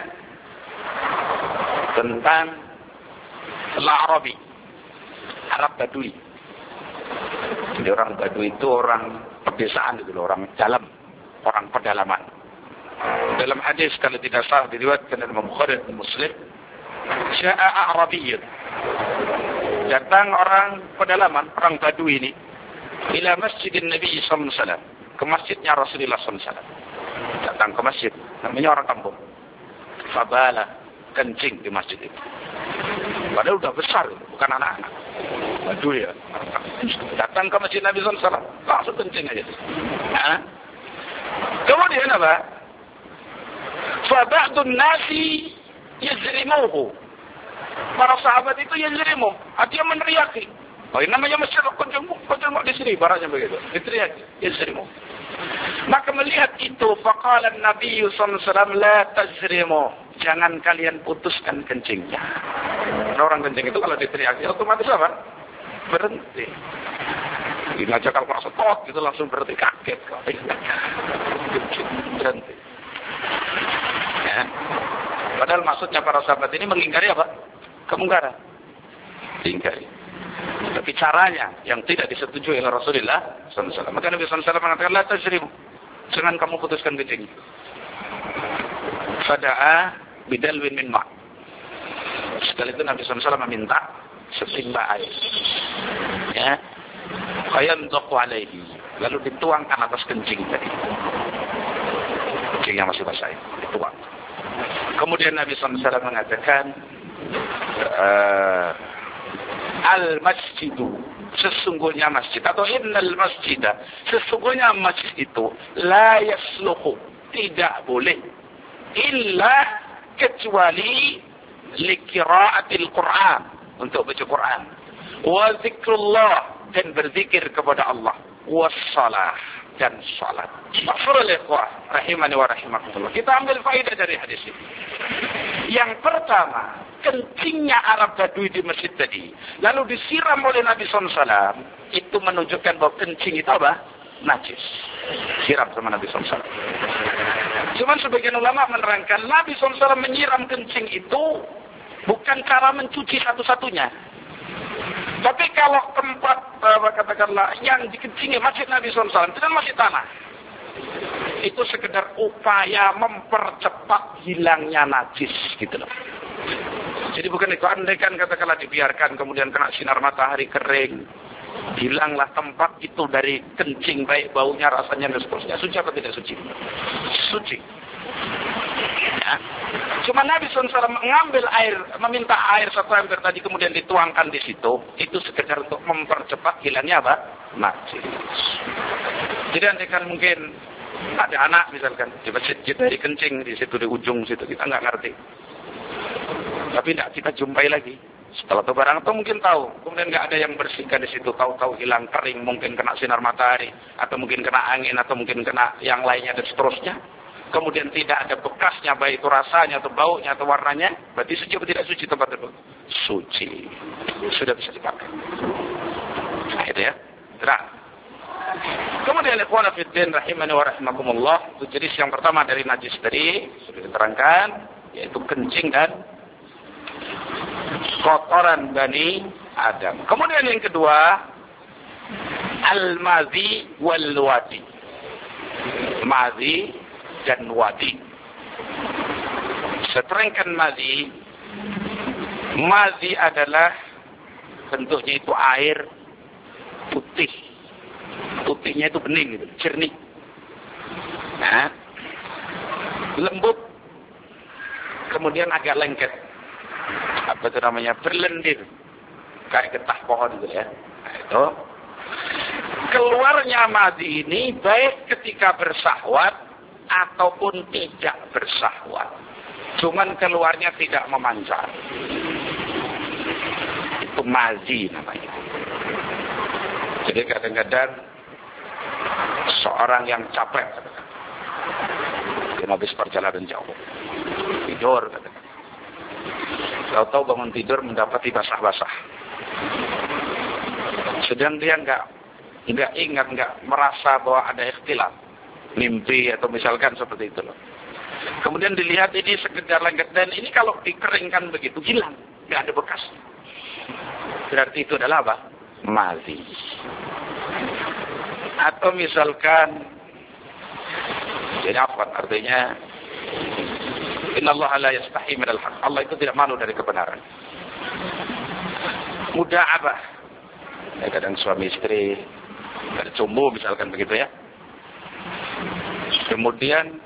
tentang Al-Arabi, Arab Badui. Jadi orang Badui itu orang pedesaan, itu orang dalam, orang pedalaman. Dalam hadis kalau tidak salah diriwayatkan oleh Imam Bukhari dan Muslim, Sya'a Arabiyyun, datang orang pedalaman, orang Badui ini, ila masjidin Nabi sallallahu alaihi wasallam, ke masjidnya Rasulullah sallallahu alaihi wasallam. Datang ke masjid, namanya orang kampung. Fabala, kencing di masjid itu. Padahal udah besar, bukan anak-anak. Badui ya. Datang ke masjid Nabi sallallahu alaihi wasallam, langsung kencing aja. Nah, kemudian apa? Faba'dun nasi yazrimuhu. Para sahabat itu yazrimuh, artinya meneriaki. Oh, ini namanya masjid kunjung di sini, barangnya begitu. Diteriaki, yazrimuh. Maka melihat itu, faqala Nabi sallallahu alaihi wasallam, la tazrimu. Jangan kalian putuskan kencingnya. Karena orang kencing itu kalau diteriaki otomatis apa? berhenti. Ini aja kalau merasa tot gitu langsung berhenti, kaget kok. Berhenti. Ya. Padahal maksudnya para sahabat ini mengingkari apa? Kemungkaran. Ingkari. Tapi caranya yang tidak disetujui oleh Rasulullah SAW. Maka Nabi SAW mengatakan, la tajrimu. Jangan kamu putuskan kencing. Fada'a bidalwin min ma'. Setelah itu Nabi SAW meminta setimba air. Ya. Fayantuqu alaihi. Lalu dituangkan atas kencing tadi. Kencing yang masih basah itu. Dituang. Kemudian Nabi SAW mengatakan, al-masjidu, sesungguhnya masjid, atau innal masjidah, sesungguhnya masjid itu la yasluhu, tidak boleh illa kecuali liqiraatil Quran, untuk baca Quran, wa zikrullah, dan berzikir kepada Allah, wassalah, dan salat. Ma'furul ikhwah rahimani wa rahimakumullah. Kita ambil faedah dari hadis ini. Yang pertama, kencingnya Arab Badui di masjid tadi, lalu disiram oleh Nabi SAW, itu menunjukkan bahwa kencing itu apa? Najis. Siram sama Nabi SAW. Cuman sebagian ulama menerangkan, Nabi SAW menyiram kencing itu bukan cara mencuci satu-satunya. Tapi kalau tempat, katakanlah, yang dikencingi masjid Nabi SAW, itu kan masih tanah. Itu sekedar upaya mempercepat hilangnya najis, gitu loh. Jadi bukan itu, andai kan katakanlah dibiarkan, kemudian kena sinar matahari kering, hilanglah tempat itu dari kencing, baik baunya, rasanya, dan seterusnya. Suci atau tidak suci? Suci. Ya. Cuma Nabi SAW mengambil air, meminta air satu ember tadi, kemudian dituangkan di situ, itu sekedar untuk mempercepat hilangnya apa? Najis. Jadi andai kan mungkin ada anak misalkan di masjid kita dikencing di situ, di ujung situ, kita nggak ngerti. Tapi tidak kita jumpai lagi. Setelah itu barang atau mungkin tahu, kemudian nggak ada yang bersihkan di situ, tahu-tahu hilang kering, mungkin kena sinar matahari, atau mungkin kena angin, atau mungkin kena yang lainnya dan seterusnya. Kemudian tidak ada bekasnya, baik itu rasanya atau baunya atau warnanya, berarti suci atau tidak suci tempat itu? Suci. Sudah bisa dipakai. Nah itu ya. Terang. Kemudian ikhwan fillah rahimani wa rahimakumullah, itu jenis yang pertama dari najis tadi sudah diterangkan, yaitu kencing dan kotoran Bani Adam. Kemudian yang kedua, al-madhi wal wadi. Madhi dan wadi. Seterangkan madhi. Madhi adalah bentuknya itu air putih. Putihnya itu bening, gitu, jernih. Nah, lembut. Kemudian agak lengket. Apa itu namanya? Berlendir. Kayak getah pohon gitu ya. Nah, itu. Keluarnya madhi ini baik ketika bersahwat ataupun tidak bersahwat. Cuman keluarnya tidak memancar. Itu madhi namanya. Jadi kadang-kadang seorang yang capek, dia habis perjalanan jauh, tidur, tahu-tahu bangun tidur mendapati basah-basah. Sedang dia nggak ingat, nggak merasa bahwa ada ikhtilaf, mimpi atau misalkan seperti itu loh. Kemudian dilihat ini sekedar lengket, dan ini kalau dikeringkan begitu hilang, nggak ada bekas. Berarti itu adalah apa? Madhi. Atau misalkan jadi apa artinya? Innallaha la yastahi minal haq. Allah itu tidak malu dari kebenaran. Muda'abah. Ya, kadang suami istri bercumbu misalkan begitu ya. Kemudian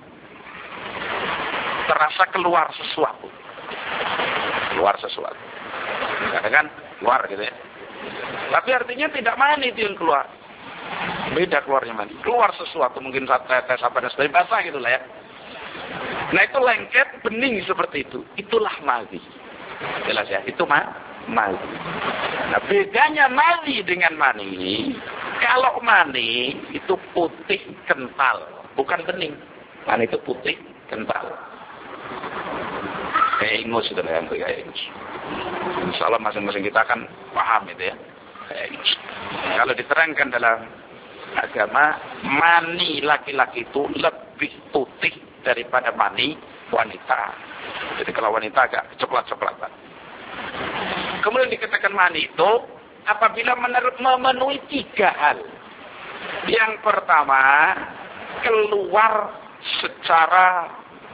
terasa keluar sesuatu. Keluar sesuatu. Kadang-kadang keluar gitu ya. Tapi artinya tidak mani itu yang keluar. Beda keluarnya mani. Keluar sesuatu, mungkin tetes apa dan sebagainya, basah gitu lah ya. Nah itu lengket, bening seperti itu. Itulah madhi. Jelas ya, itu madhi. Nah bedanya madhi dengan mani. Kalau mani itu putih kental, bukan bening. Mani itu putih kental. Kayak ingus itu lah yang kayak ingus. Insya Allah masing-masing kita akan paham itu ya. Kalau diterangkan dalam agama, mani laki-laki itu lebih putih daripada mani wanita. Jadi kalau wanita agak coklat-coklatan. Kemudian dikatakan mani itu apabila memenuhi 3 hal. Yang pertama, keluar secara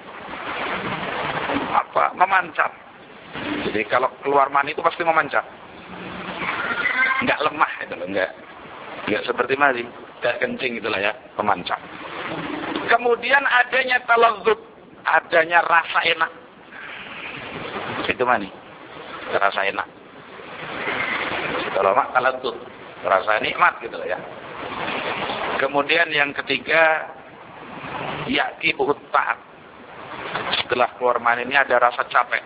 memancar. Jadi kalau keluar mani itu pasti memancar. Enggak lemah itu loh, enggak seperti mani, enggak kencing itulah ya, memancar. Kemudian adanya talazzuz, adanya rasa enak. Itu mani. Rasa enak. Kalau mak talazzuz, rasa nikmat gitu loh ya. Kemudian yang ketiga, yaqibuhut ta'ab. Setelah keluar mani ini ada rasa capek.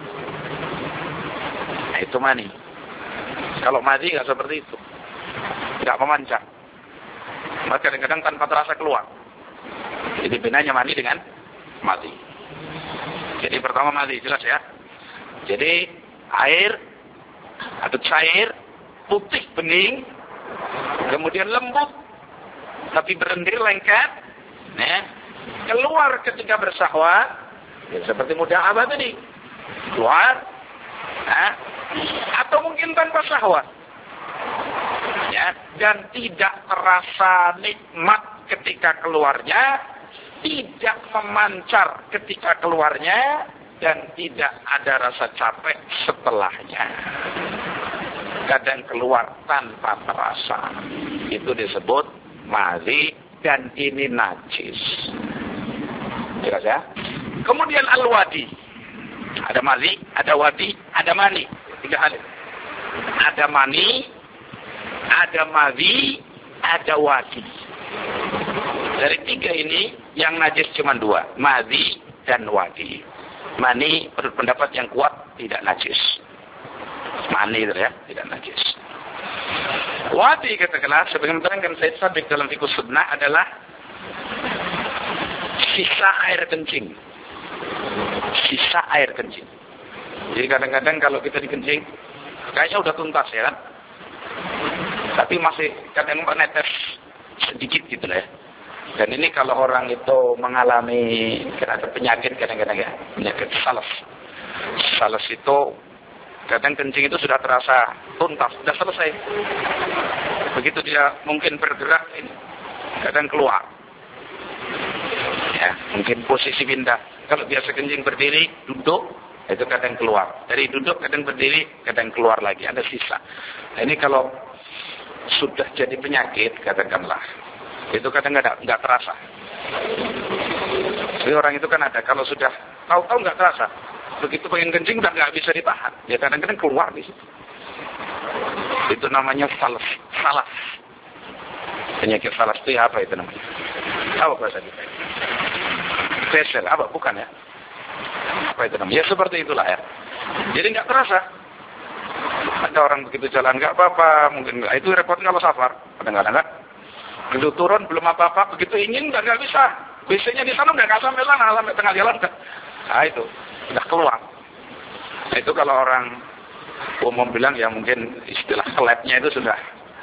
Nah, itu mani. Kalau mani nggak seperti itu, nggak memancar. Maka kadang-kadang tanpa terasa keluar. Jadi bedanya mani dengan mati. Jadi pertama mati, jelas ya. Jadi air atau cair putih bening, kemudian lembut tapi berlendir lengket, keluar ketika bersahwat, ya, seperti mudahaba tadi, keluar, atau mungkin tanpa syahwat, ya, dan tidak terasa nikmat ketika keluarnya, tidak memancar ketika keluarnya, dan tidak ada rasa capek setelahnya. Kadang keluar tanpa terasa. Itu disebut madhi, dan ini najis. Jelas ya? Kemudian al-wadi. Ada madhi, ada wadi, ada mani. 3 hal. Ada mani, ada madhi, ada wadi. Dari 3 ini, yang najis cuma 2. Madhi dan wadi. Mani, menurut pendapat yang kuat, tidak najis. Mani itu ya, tidak najis. Wadi katakanlah, sebagaimana diterangkan Said Sabiq dalam Fiqh Sunnah adalah sisa air kencing. Sisa air kencing. Jadi kadang-kadang kalau kita dikencing, kayaknya udah tuntas ya kan. Tapi masih kadang menetes sedikit gitu lah ya. Dan ini kalau orang itu mengalami ada penyakit kadang-kadang ya, penyakit salas. Salas itu kadang kencing itu sudah terasa tuntas, sudah selesai. Begitu dia mungkin bergerak, kadang keluar. Ya, mungkin posisi pindah. Kalau biasa kencing berdiri, duduk, itu kadang keluar. Dari duduk kadang berdiri, kadang keluar lagi. Ada sisa. Nah, ini kalau sudah jadi penyakit, katakanlah, itu kadang nggak terasa. Jadi orang itu kan ada, kalau sudah tahu-tahu nggak terasa. Begitu pengen kencing udah nggak bisa ditahan. Ya kadang-kadang keluar di situ. Itu namanya salas. Penyakit salas itu ya apa itu namanya? Apa bahasa kita? Facial, apa? Bukan ya? Apa itu namanya? Ya seperti itulah ya. Jadi nggak terasa. Ada orang begitu jalan nggak apa-apa, mungkin nggak. Itu repot kalau safar. Kadang-kadang kan. Begitu turun belum apa-apa, begitu ingin nggak bisa. Biasanya di sana nggak sampai sana, sampai tengah jalan. Nah itu. Sudah keluar. Nah, itu kalau orang umum bilang ya mungkin istilah kelepnya itu sudah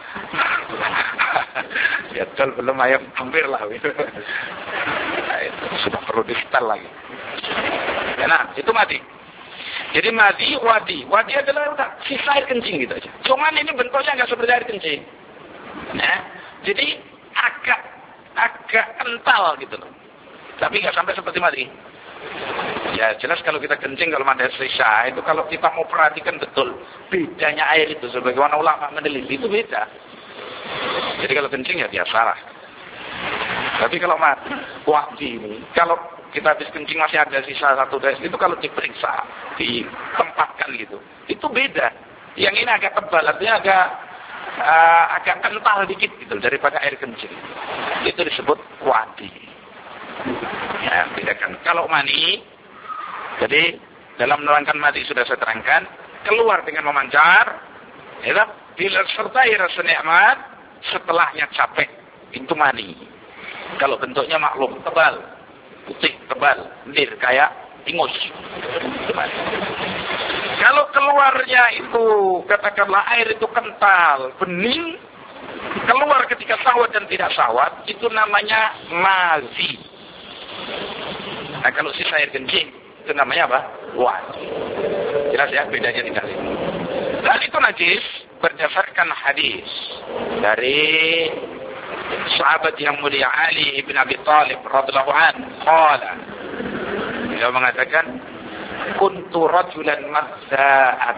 ya belum ayam hampir lah. Nah, itu sudah perlu di setel lagi. Ya, nah itu mati. Jadi mati wadi. Wadi adalah udah sisa air kencing gitu aja. Cuman ini bentuknya nggak seperti air kencing. Nah, jadi agak kental gitu loh. Tapi nggak sampai seperti mati. Ya jelas kalau kita kencing kalau ada sisa itu kalau kita mau perhatikan betul bedanya air itu sebagaimana ulama meneliti itu beda. Jadi kalau kencing ya biasalah. Tapi kalau wadi ini kalau kita habis kencing masih ada sisa 1 des itu kalau diperiksa ditempatkan gitu itu beda. Yang ini agak tebal artinya agak kental dikit gitu daripada air kencing. Itu disebut wadi. Ya, bedakan. Kalau mani, jadi dalam menerangkan mati sudah saya terangkan, keluar dengan memancar, ya, disertai rasa nikmat, setelahnya capek, itu mani. Kalau bentuknya maklum, tebal, putih, tebal, lendir, kayak ingus, itu mani. Kalau keluarnya itu, katakanlah air itu kental, bening, keluar ketika syahwat dan tidak syahwat, itu namanya mazi. Nah, kalau sisa air kencing, itu namanya apa? Wadi. Jelas ya, bedanya di kali. Dan itu najis berdasarkan hadis dari sahabat yang mulia Ali ibn Abi Thalib radhiyallahu anhu. Qala, dia mengatakan, kuntu rajulan mazza'an.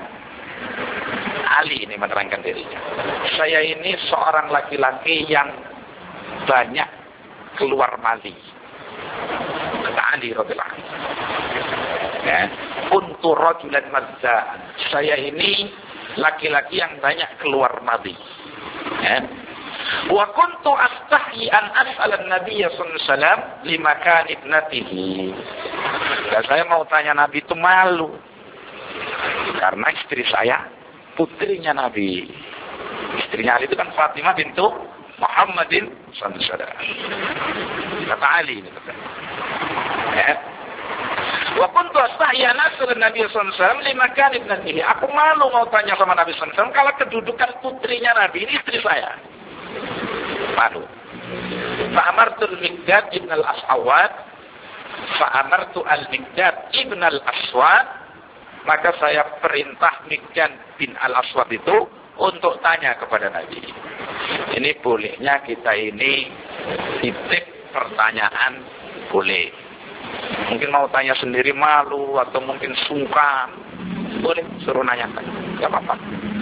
Ali ini menerangkan dirinya. Saya ini seorang laki-laki yang banyak keluar mazi. Kata Ali radhiyallahu anhu. Ya, kuntu rajulan mazza'an. Saya ini laki-laki yang banyak keluar mazi. Ya. Wa kuntu astahyi an as'ala an-nabiy sallallahu alaihi wasallam limakan ibnatihi. Dan saya mau tanya Nabi itu malu. Karena istri saya putrinya Nabi. Istrinya Ali itu kan Fatimah bintu Muhammadin sallallahu alaihi wasallam. Kata Ali ini kata. Ya. Wa kuntu astahyi an as'ala an-nabiy sallallahu alaihi wasallam limakan ibnatihi. Aku malu mau tanya sama Nabi sallallahu alaihi wasallam kalau kedudukan putrinya Nabi ini istri saya. Malu. Fa'amartu al-Miqdad ibn al-Aswad. Fa'amartu al-Miqdad ibn al-Aswad. Maka saya perintah Miqdad bin al-Aswad itu untuk tanya kepada Nabi. Ini bolehnya kita ini titip pertanyaan boleh. Mungkin mau tanya sendiri malu atau mungkin sungkan. Boleh suruh nanyakan. Tidak apa-apa.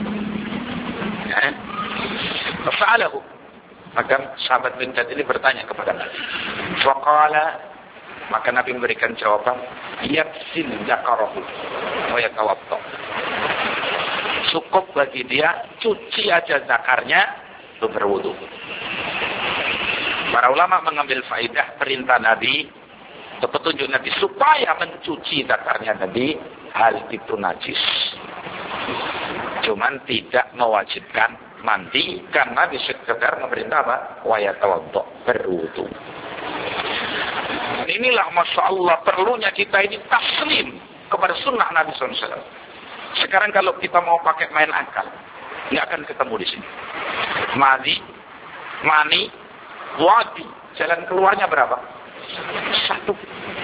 Ya. Fa'alahu. Maka sahabat Miqdad ini bertanya kepada Nabi. Faqala, maka Nabi memberikan jawaban, yaksil zakarahu wa yatawadda. Cukup bagi dia cuci aja zakarnya lalu berwudu. Para ulama mengambil faidah perintah Nabi atau petunjuk Nabi supaya mencuci zakarnya Nabi hal itu najis. Cuman tidak mewajibkan mandi karena sekedar memerintah apa? Wa yatawadda, berwudu. Inilah Masya Allah perlunya kita ini taslim kepada sunnah Nabi SAW. Sekarang kalau kita mau pakai main akal, nggak akan ketemu di sini. Mani, wadi, jalan keluarnya berapa? 1.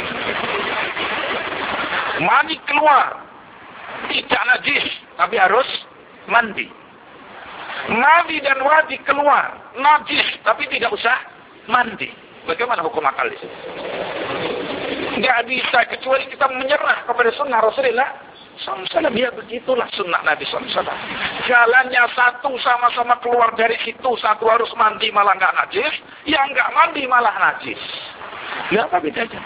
Mani keluar, tidak najis, tapi harus mandi. Mani dan wadi keluar, najis, tapi tidak usah mandi. Bagaimana hukum akal di sini? Nggak bisa kecuali kita menyerah kepada sunnah Rasulullah SAW. Ya begitulah sunnah Nabi SAW. Jalannya satu sama-sama keluar dari situ, satu harus mandi malah nggak najis, yang nggak mandi malah najis. Ya apa bedanya?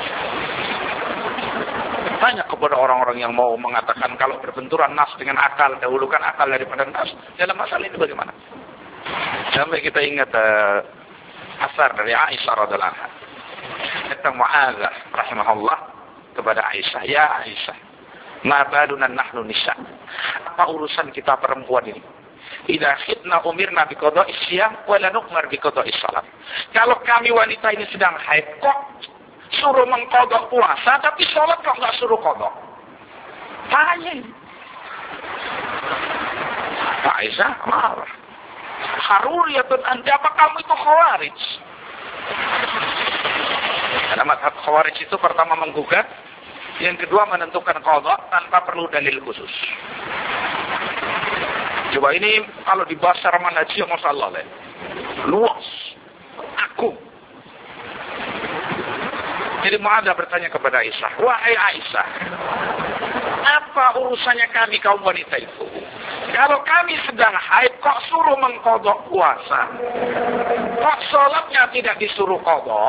Tanya kepada orang-orang yang mau mengatakan kalau berbenturan nas dengan akal, dahulukan akal daripada nas. Dalam masalah ini bagaimana? Sampai kita ingat asar dari Aisyah radhiallahu anha. Kata Mu'adzah rahimahullah kepada Aisyah, ya Aisyah, ma baluna nahnu nisa. Apa urusan kita perempuan ini? Idza khidna umirna bi qada'is siyam wa la nu'mar bi qada'is salat. Kalau kami wanita ini sedang haid kok suruh mengqadha puasa tapi salat kok enggak suruh qadha. Tanya. Aisyah marah. Haruriyatun anta, apa kamu itu khawarij? Karena madhab khawarij itu pertama menggugat, yang kedua menentukan qadha tanpa perlu dalil khusus. Coba ini kalau dibahas secara manhajiyah Masya Allah luas, aku. Jadi Mu'adzah bertanya kepada Aisyah, wahai Aisyah, apa urusannya kami kaum wanita itu? Kalau kami sedang haid kok suruh mengqadha puasa? Kok salatnya tidak disuruh qadha?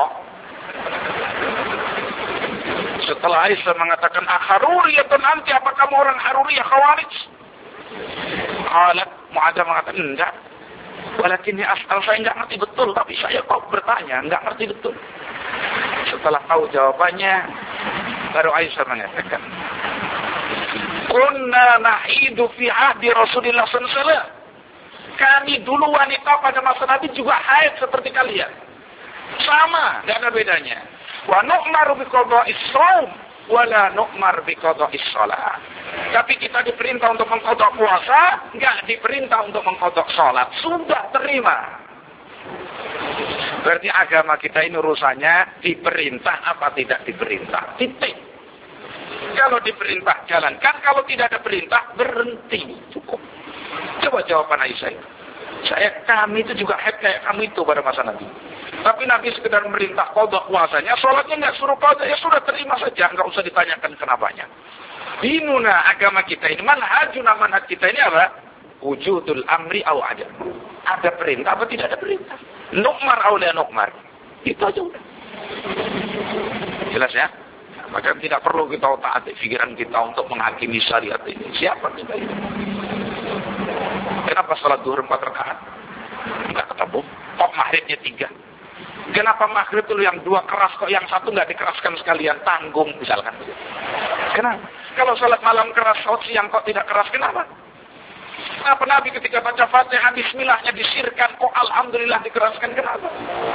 Setelah Aisyah mengatakan, Haruriyatun anti, apa kamu orang Haruriyah khawarij? Qalat, Mu'adzah mengatakan, enggak. Walakin asal saya enggak ngerti betul, tapi saya kok bertanya, enggak ngerti betul. Setelah tahu jawabannya, baru Aisyah mengatakan, kunna nahidu fi ahdi Rasulullah SAW. Kami dulu wanita pada masa Nabi juga haid seperti kalian. Sama, enggak ada bedanya. Wa nu'maru bi qada'is shaum. wala nu'mar biqada'is shalah. Tapi kita diperintah untuk mengqadha puasa, enggak diperintah untuk mengqadha salat. Sudah terima. Berarti agama kita ini urusannya diperintah apa tidak diperintah. Titik. Kalau diperintah jalankan, kalau tidak ada perintah berhenti. Cukup. Coba jawaban Aisyah. Kami itu juga head kayak kamu itu pada masa Nabi. Tapi Nabi sekedar merintah qadha puasanya, sholatnya nggak suruh qadha, ya sudah terima saja, nggak usah ditanyakan kenapanya. Dinuna agama kita ini, manhaj kita ini apa? Wujudul amri aw adam. Ada perintah apa tidak ada perintah? Nu'mar aw la nu'mar. Itu aja udah. Jelas ya? Maka tidak perlu kita taat pikiran kita untuk menghakimi syariat ini. Siapa kita ini? Kenapa salat zuhur 4 rakaat? Enggak ketemu. Kok maghribnya 3? Kenapa maghrib itu yang 2 keras kok yang 1 enggak dikeraskan sekalian, tanggung misalkan. Kenapa? Kalau salat malam keras, salat siang kok tidak keras, kenapa? Kenapa Nabi ketika baca Fatihah bismillahnya disirkan kok alhamdulillah dikeraskan, kenapa?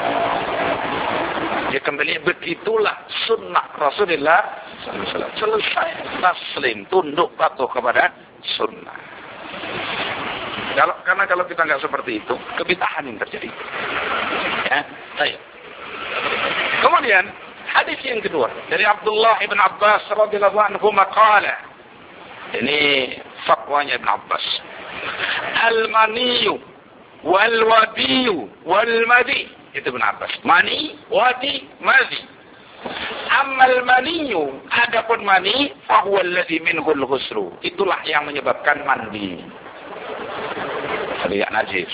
Ya kembali begitulah sunnah Rasulullah SAW. Selesai. Taslim, tunduk patuh kepada sunnah. Karena kalau kita nggak seperti itu, kebid'ahan yang terjadi. Ya, baik. Kemudian hadis yang kedua dari Abdullah ibn Abbas radhiyallahu anhu qala. Ini fatwanya Ibn Abbas. Al-maniyu wal wadiyu wal madi. Itu Ibn Abbas. Mani, wadi, madi. Ammal maniyu, adapun mani, fahuwa alladhi minhul ghuslu. Itulah yang menyebabkan mandi. Riak najis.